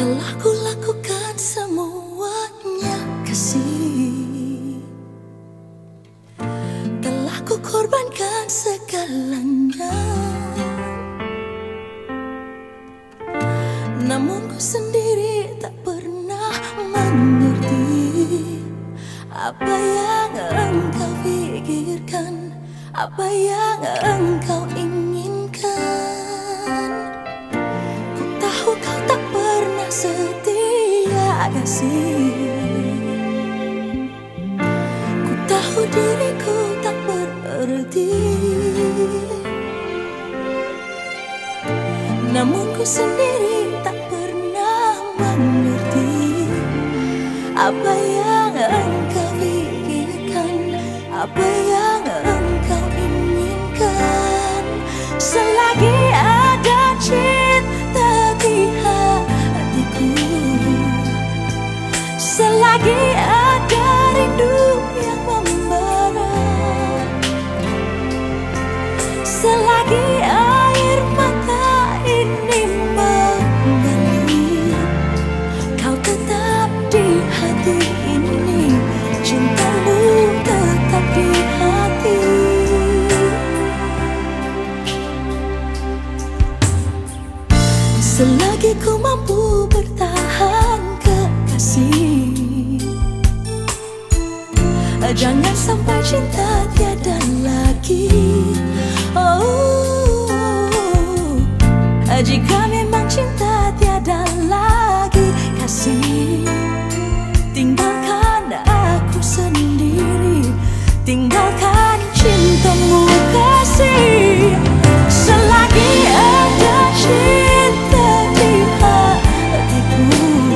Telah ku lakukan semuanya kasih, telah ku korbankan segalanya. Namun ku sendiri tak pernah mengerti apa yang engkau pikirkan, apa yang engkau inginkan. Ku tahu kau tak pernah setia kasih, ku tahu diriku tak berarti. Namun ku sendiri tak pernah mengerti apa yang engkau pikirkan, apa yang engkau inginkan. Selagi ada cinta di hatiku, selagi ada rindu yang membara, selagi air mata ini mengalir, kau tetap di hati ini, cintamu tetap di hati. Selagi ku mampu bertahan kekasih, jangan sampai cinta tiada lagi. Oh, jika memang cinta tiada lagi kasih, tinggalkan aku sendiri, tinggalkan cintamu kasih. Selagi ada cinta di hatiku,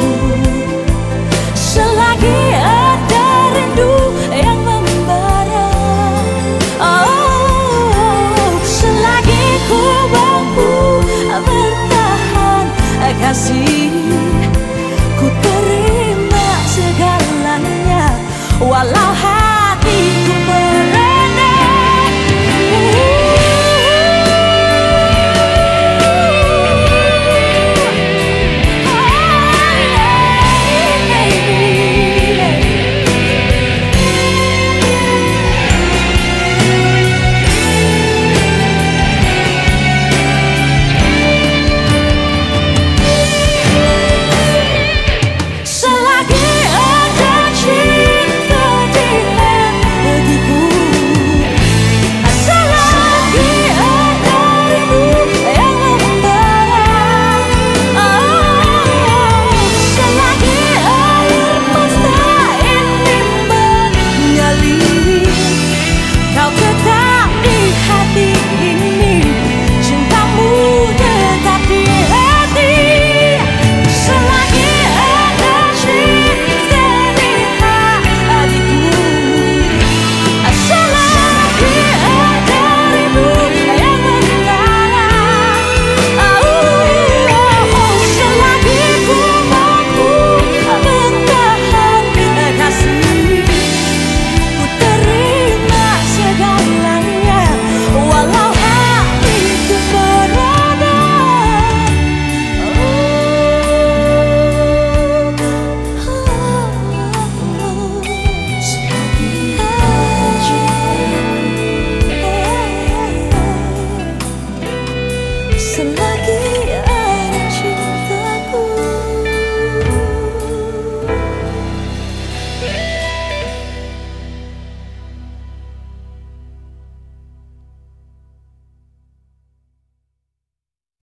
selagi ada rindu yang membara, oh, selagi ku mampu bertahan kasih, ku terima segalanya walau